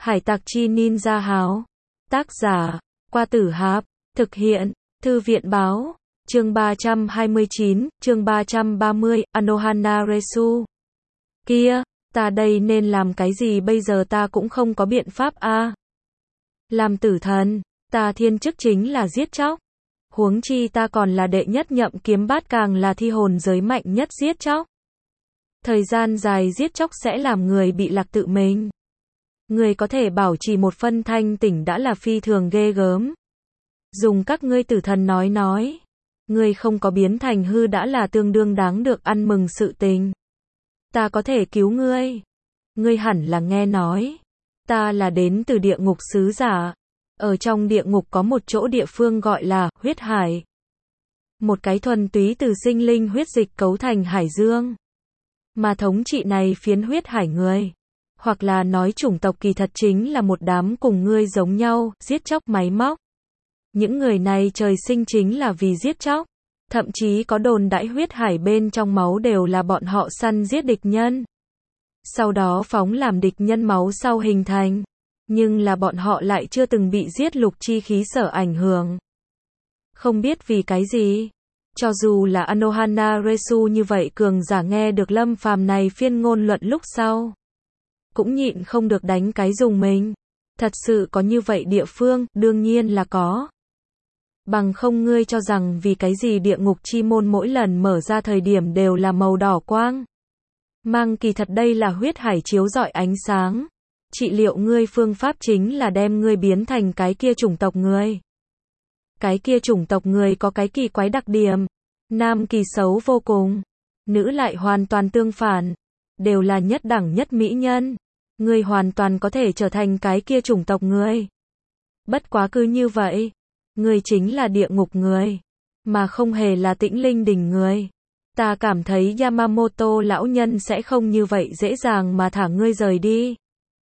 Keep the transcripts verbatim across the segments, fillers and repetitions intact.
Hải tặc chi ninja háo. Tác giả, Qua Tử Hạp. Thực hiện, Thư viện báo. Chương ba trăm hai mươi chín, chương ba trăm ba mươi, Anohana Resu. Kia, ta đây nên làm cái gì bây giờ, ta cũng không có biện pháp a. À. Làm tử thần, ta thiên chức chính là giết chóc. Huống chi ta còn là đệ nhất nhậm kiếm bát, càng là thi hồn giới mạnh nhất giết chóc. Thời gian dài giết chóc sẽ làm người bị lạc tự mình. Người có thể bảo trì một phân thanh tỉnh đã là phi thường ghê gớm. Dùng các ngươi tử thần nói nói. Người không có biến thành hư đã là tương đương đáng được ăn mừng sự tình. Ta có thể cứu ngươi. Ngươi hẳn là nghe nói. Ta là đến từ địa ngục sứ giả. Ở trong địa ngục có một chỗ địa phương gọi là huyết hải. Một cái thuần túy từ sinh linh huyết dịch cấu thành hải dương. Mà thống trị này phiến huyết hải người. Hoặc là nói chủng tộc kỳ thật chính là một đám cùng ngươi giống nhau, giết chóc máy móc. Những người này trời sinh chính là vì giết chóc. Thậm chí có đồn đãi huyết hải bên trong máu đều là bọn họ săn giết địch nhân. Sau đó phóng làm địch nhân máu sau hình thành. Nhưng là bọn họ lại chưa từng bị giết lục chi khí sở ảnh hưởng. Không biết vì cái gì. Cho dù là Anohana Resu như vậy cường giả nghe được Lâm Phàm này phiên ngôn luận lúc sau. Cũng nhịn không được đánh cái dùng mình. Thật sự có như vậy địa phương, đương nhiên là có. Bằng không ngươi cho rằng vì cái gì địa ngục chi môn mỗi lần mở ra thời điểm đều là màu đỏ quang. Mang kỳ thật đây là huyết hải chiếu rọi ánh sáng. Trị liệu ngươi phương pháp chính là đem ngươi biến thành cái kia chủng tộc người. Cái kia chủng tộc người có cái kỳ quái đặc điểm. Nam kỳ xấu vô cùng. Nữ lại hoàn toàn tương phản. Đều là nhất đẳng nhất mỹ nhân. Ngươi hoàn toàn có thể trở thành cái kia chủng tộc người. Bất quá cứ như vậy. Ngươi chính là địa ngục người. Mà không hề là tĩnh linh đỉnh người. Ta cảm thấy Yamamoto lão nhân sẽ không như vậy dễ dàng mà thả ngươi rời đi.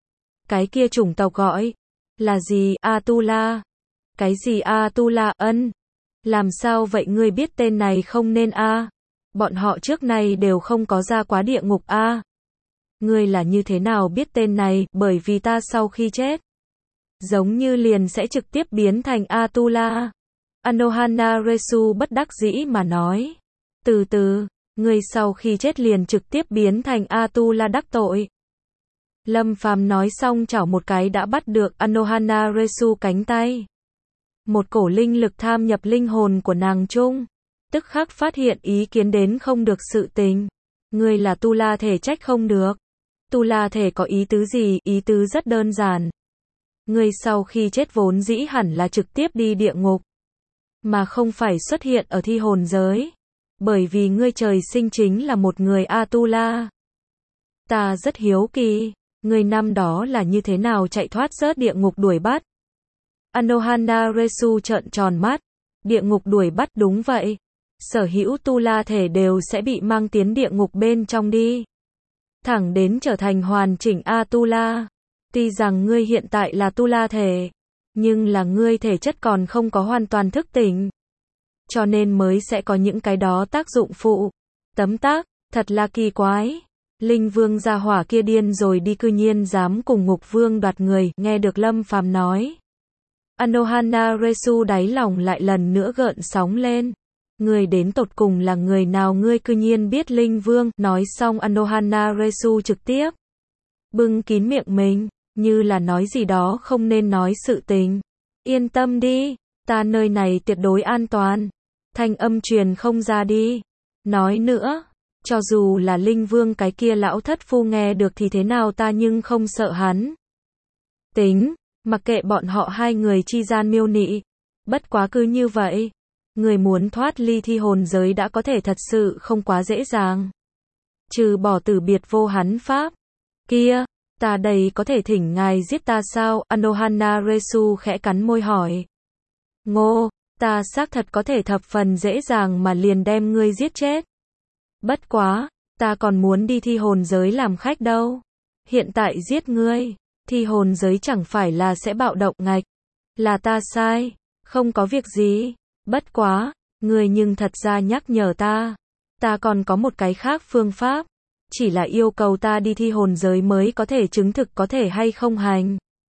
Cái kia chủng tộc gọi là gì? Atula. Cái gì Atula? Ân. Làm sao vậy, ngươi biết tên này không nên a? À? Bọn họ trước này đều không có ra quá địa ngục a. À? Ngươi là như thế nào biết tên này? Bởi vì ta sau khi chết, giống như liền sẽ trực tiếp biến thành Atula. Anohana Resu bất đắc dĩ mà nói. Từ từ, ngươi sau khi chết liền trực tiếp biến thành Atula, đắc tội. Lâm Phàm nói xong chảo một cái đã bắt được Anohana Resu cánh tay. Một cổ linh lực tham nhập linh hồn của nàng trung. Tức khắc phát hiện ý kiến đến không được sự tình. Ngươi là tu la thể, trách không được. Tu la thể có ý tứ gì? Ý tứ rất đơn giản. Ngươi sau khi chết vốn dĩ hẳn là trực tiếp đi địa ngục. Mà không phải xuất hiện ở thi hồn giới. Bởi vì ngươi trời sinh chính là một người Atula. Ta rất hiếu kỳ. Ngươi năm đó là như thế nào chạy thoát rớt địa ngục đuổi bắt? Anohana Resu trợn tròn mắt. Địa ngục đuổi bắt? Đúng vậy. Sở hữu tu la thể đều sẽ bị mang tiến địa ngục bên trong đi. Thẳng đến trở thành hoàn chỉnh Atula. Tuy rằng ngươi hiện tại là tu la thể, nhưng là ngươi thể chất còn không có hoàn toàn thức tỉnh. Cho nên mới sẽ có những cái đó tác dụng phụ. Tấm tắc, thật là kỳ quái. Linh vương gia hỏa kia điên rồi đi, cư nhiên dám cùng ngục vương đoạt người, nghe được Lâm Phàm nói. Anohana Resu đáy lòng lại lần nữa gợn sóng lên. Người đến tột cùng là người nào, ngươi cư nhiên biết linh vương? Nói xong Anohana Resu trực tiếp bưng kín miệng mình, như là nói gì đó không nên nói sự tình. Yên tâm đi, ta nơi này tuyệt đối an toàn. Thanh âm truyền không ra đi. Nói nữa, cho dù là linh vương cái kia lão thất phu nghe được thì thế nào, ta nhưng không sợ hắn. Tính, mặc kệ bọn họ hai người chi gian miêu nị. Bất quá cứ như vậy. Người muốn thoát ly thi hồn giới đã có thể thật sự không quá dễ dàng. Trừ bỏ tử biệt vô hắn pháp. Kia, ta đây có thể thỉnh ngài giết ta sao? Anohana Resu khẽ cắn môi hỏi. Ngô, ta xác thật có thể thập phần dễ dàng mà liền đem ngươi giết chết. Bất quá, ta còn muốn đi thi hồn giới làm khách đâu. Hiện tại giết ngươi, thi hồn giới chẳng phải là sẽ bạo động ngạch. Là ta sai, không có việc gì. Bất quá, ngươi nhưng thật ra nhắc nhở ta. Ta còn có một cái khác phương pháp. Chỉ là yêu cầu ta đi thi hồn giới mới có thể chứng thực có thể hay không hành.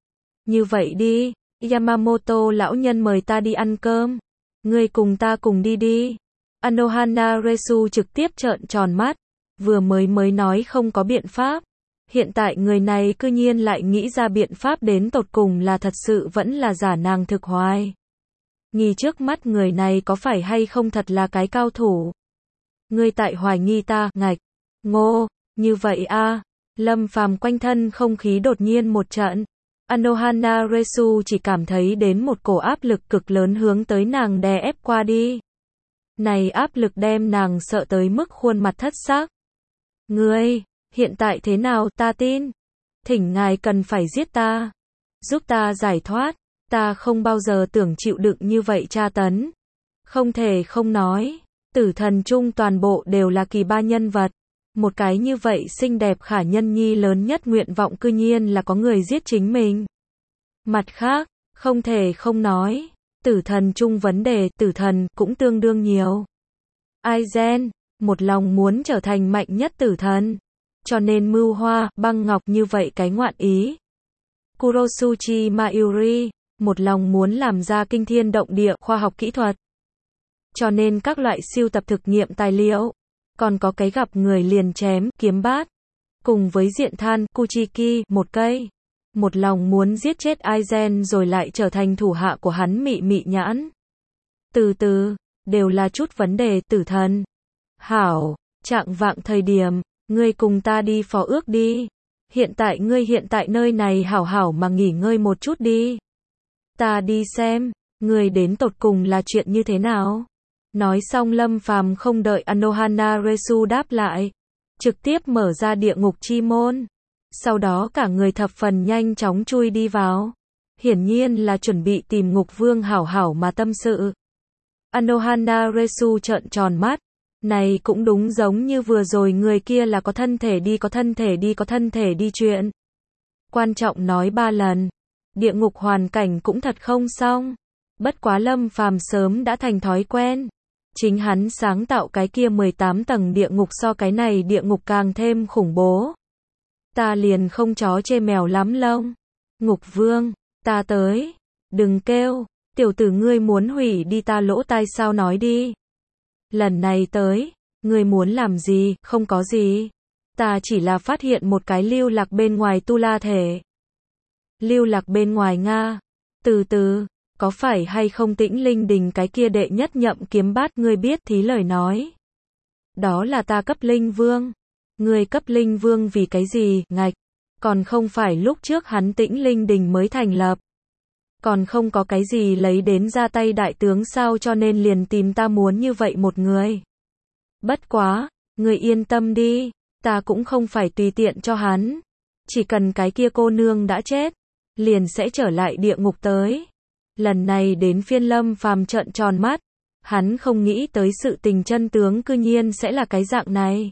Như vậy đi, Yamamoto lão nhân mời ta đi ăn cơm. Ngươi cùng ta cùng đi đi. Anohana Resu trực tiếp trợn tròn mắt. Vừa mới mới nói không có biện pháp. Hiện tại người này cư nhiên lại nghĩ ra biện pháp đến tột cùng là thật sự vẫn là giả nàng thực hoài. Nghi trước mắt người này có phải hay không thật là cái cao thủ. Ngươi tại hoài nghi ta, ngạch. Ngô, như vậy a. Lâm Phàm quanh thân không khí đột nhiên một trận. Anohana Resu chỉ cảm thấy đến một cổ áp lực cực lớn hướng tới nàng đè ép qua đi. Này áp lực đem nàng sợ tới mức khuôn mặt thất xác. Ngươi, hiện tại thế nào ta tin? Thỉnh ngài cần phải giết ta. Giúp ta giải thoát. Ta không bao giờ tưởng chịu đựng như vậy tra tấn. Không thể không nói. Tử thần chung toàn bộ đều là kỳ ba nhân vật. Một cái như vậy xinh đẹp khả nhân nhi lớn nhất nguyện vọng cư nhiên là có người giết chính mình. Mặt khác, không thể không nói. Tử thần chung vấn đề tử thần cũng tương đương nhiều. Aizen, một lòng muốn trở thành mạnh nhất tử thần. Cho nên mưu hoa, băng ngọc như vậy cái ngoạn ý. Kurosuchi Mayuri, một lòng muốn làm ra kinh thiên động địa khoa học kỹ thuật. Cho nên các loại siêu tập thực nghiệm tài liệu. Còn có cái gặp người liền chém, kiếm bát. Cùng với diện than, Kuchiki, một cây. Một lòng muốn giết chết Aizen rồi lại trở thành thủ hạ của hắn mị mị nhãn. Từ từ, đều là chút vấn đề tử thần. Hảo, trạng vạng thời điểm, ngươi cùng ta đi phó ước đi. Hiện tại ngươi hiện tại nơi này hảo hảo mà nghỉ ngơi một chút đi. Ta đi xem, ngươi đến tột cùng là chuyện như thế nào. Nói xong Lâm Phàm không đợi Anohana Resu đáp lại. Trực tiếp mở ra địa ngục chi môn. Sau đó cả người thập phần nhanh chóng chui đi vào. Hiển nhiên là chuẩn bị tìm ngục vương hảo hảo mà tâm sự. Anohana Resu trợn tròn mắt. Này cũng đúng giống như vừa rồi người kia là có thân thể đi có thân thể đi có thân thể đi chuyện. Quan trọng nói ba lần. Địa ngục hoàn cảnh cũng thật không xong. Bất quá Lâm Phàm sớm đã thành thói quen. Chính hắn sáng tạo cái kia mười tám tầng địa ngục so cái này địa ngục càng thêm khủng bố. Ta liền không chó chê mèo lắm lông. Ngục vương, ta tới. Đừng kêu, tiểu tử ngươi muốn hủy đi ta lỗ tai sao nói đi. Lần này tới, ngươi muốn làm gì, không có gì. Ta chỉ là phát hiện một cái lưu lạc bên ngoài tu la thể. Lưu lạc bên ngoài Nga. Từ từ. Có phải hay không Tĩnh Linh Đình cái kia đệ nhất nhậm kiếm bát ngươi biết thí lời nói. Đó là ta cấp linh vương. Ngươi cấp linh vương vì cái gì, ngạch. Còn không phải lúc trước hắn Tĩnh Linh Đình mới thành lập. Còn không có cái gì lấy đến ra tay đại tướng sao cho nên liền tìm ta muốn như vậy một người. Bất quá, ngươi yên tâm đi. Ta cũng không phải tùy tiện cho hắn. Chỉ cần cái kia cô nương đã chết. Liền sẽ trở lại địa ngục tới. Lần này đến phiên Lâm Phàm trợn tròn mắt, hắn không nghĩ tới sự tình chân tướng cư nhiên sẽ là cái dạng này.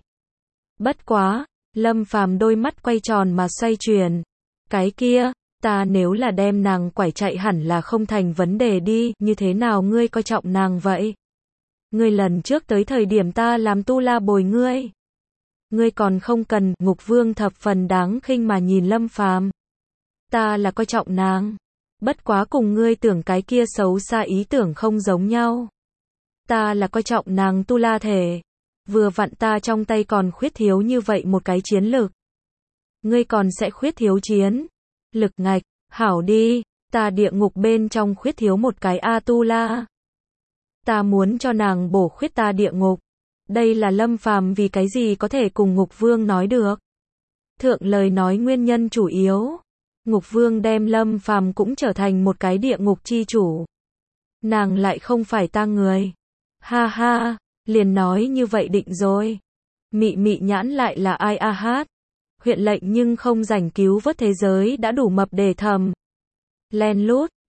Bất quá, Lâm Phàm đôi mắt quay tròn mà xoay chuyển. Cái kia, ta nếu là đem nàng quải chạy hẳn là không thành vấn đề đi, như thế nào ngươi coi trọng nàng vậy? Ngươi lần trước tới thời điểm ta làm tu la bồi ngươi. Ngươi còn không cần, ngục vương thập phần đáng khinh mà nhìn Lâm Phàm. Ta là coi trọng nàng. Bất quá cùng ngươi tưởng cái kia xấu xa ý tưởng không giống nhau. Ta là coi trọng nàng tu la thể. Vừa vặn ta trong tay còn khuyết thiếu như vậy một cái chiến lực. Ngươi còn sẽ khuyết thiếu chiến lực ngạch, hảo đi, ta địa ngục bên trong khuyết thiếu một cái A tu la. Ta muốn cho nàng bổ khuyết ta địa ngục. Đây là Lâm Phàm vì cái gì có thể cùng ngục vương nói được. Thượng lời nói nguyên nhân chủ yếu. Ngục vương đem Lâm Phàm cũng trở thành một cái địa ngục chi chủ. Nàng lại không phải ta người. Ha ha, liền nói như vậy định rồi. Mị mị nhãn lại là ai a hát. Huyện lệnh nhưng không rảnh cứu vớt thế giới đã đủ mập để thầm. Len lút,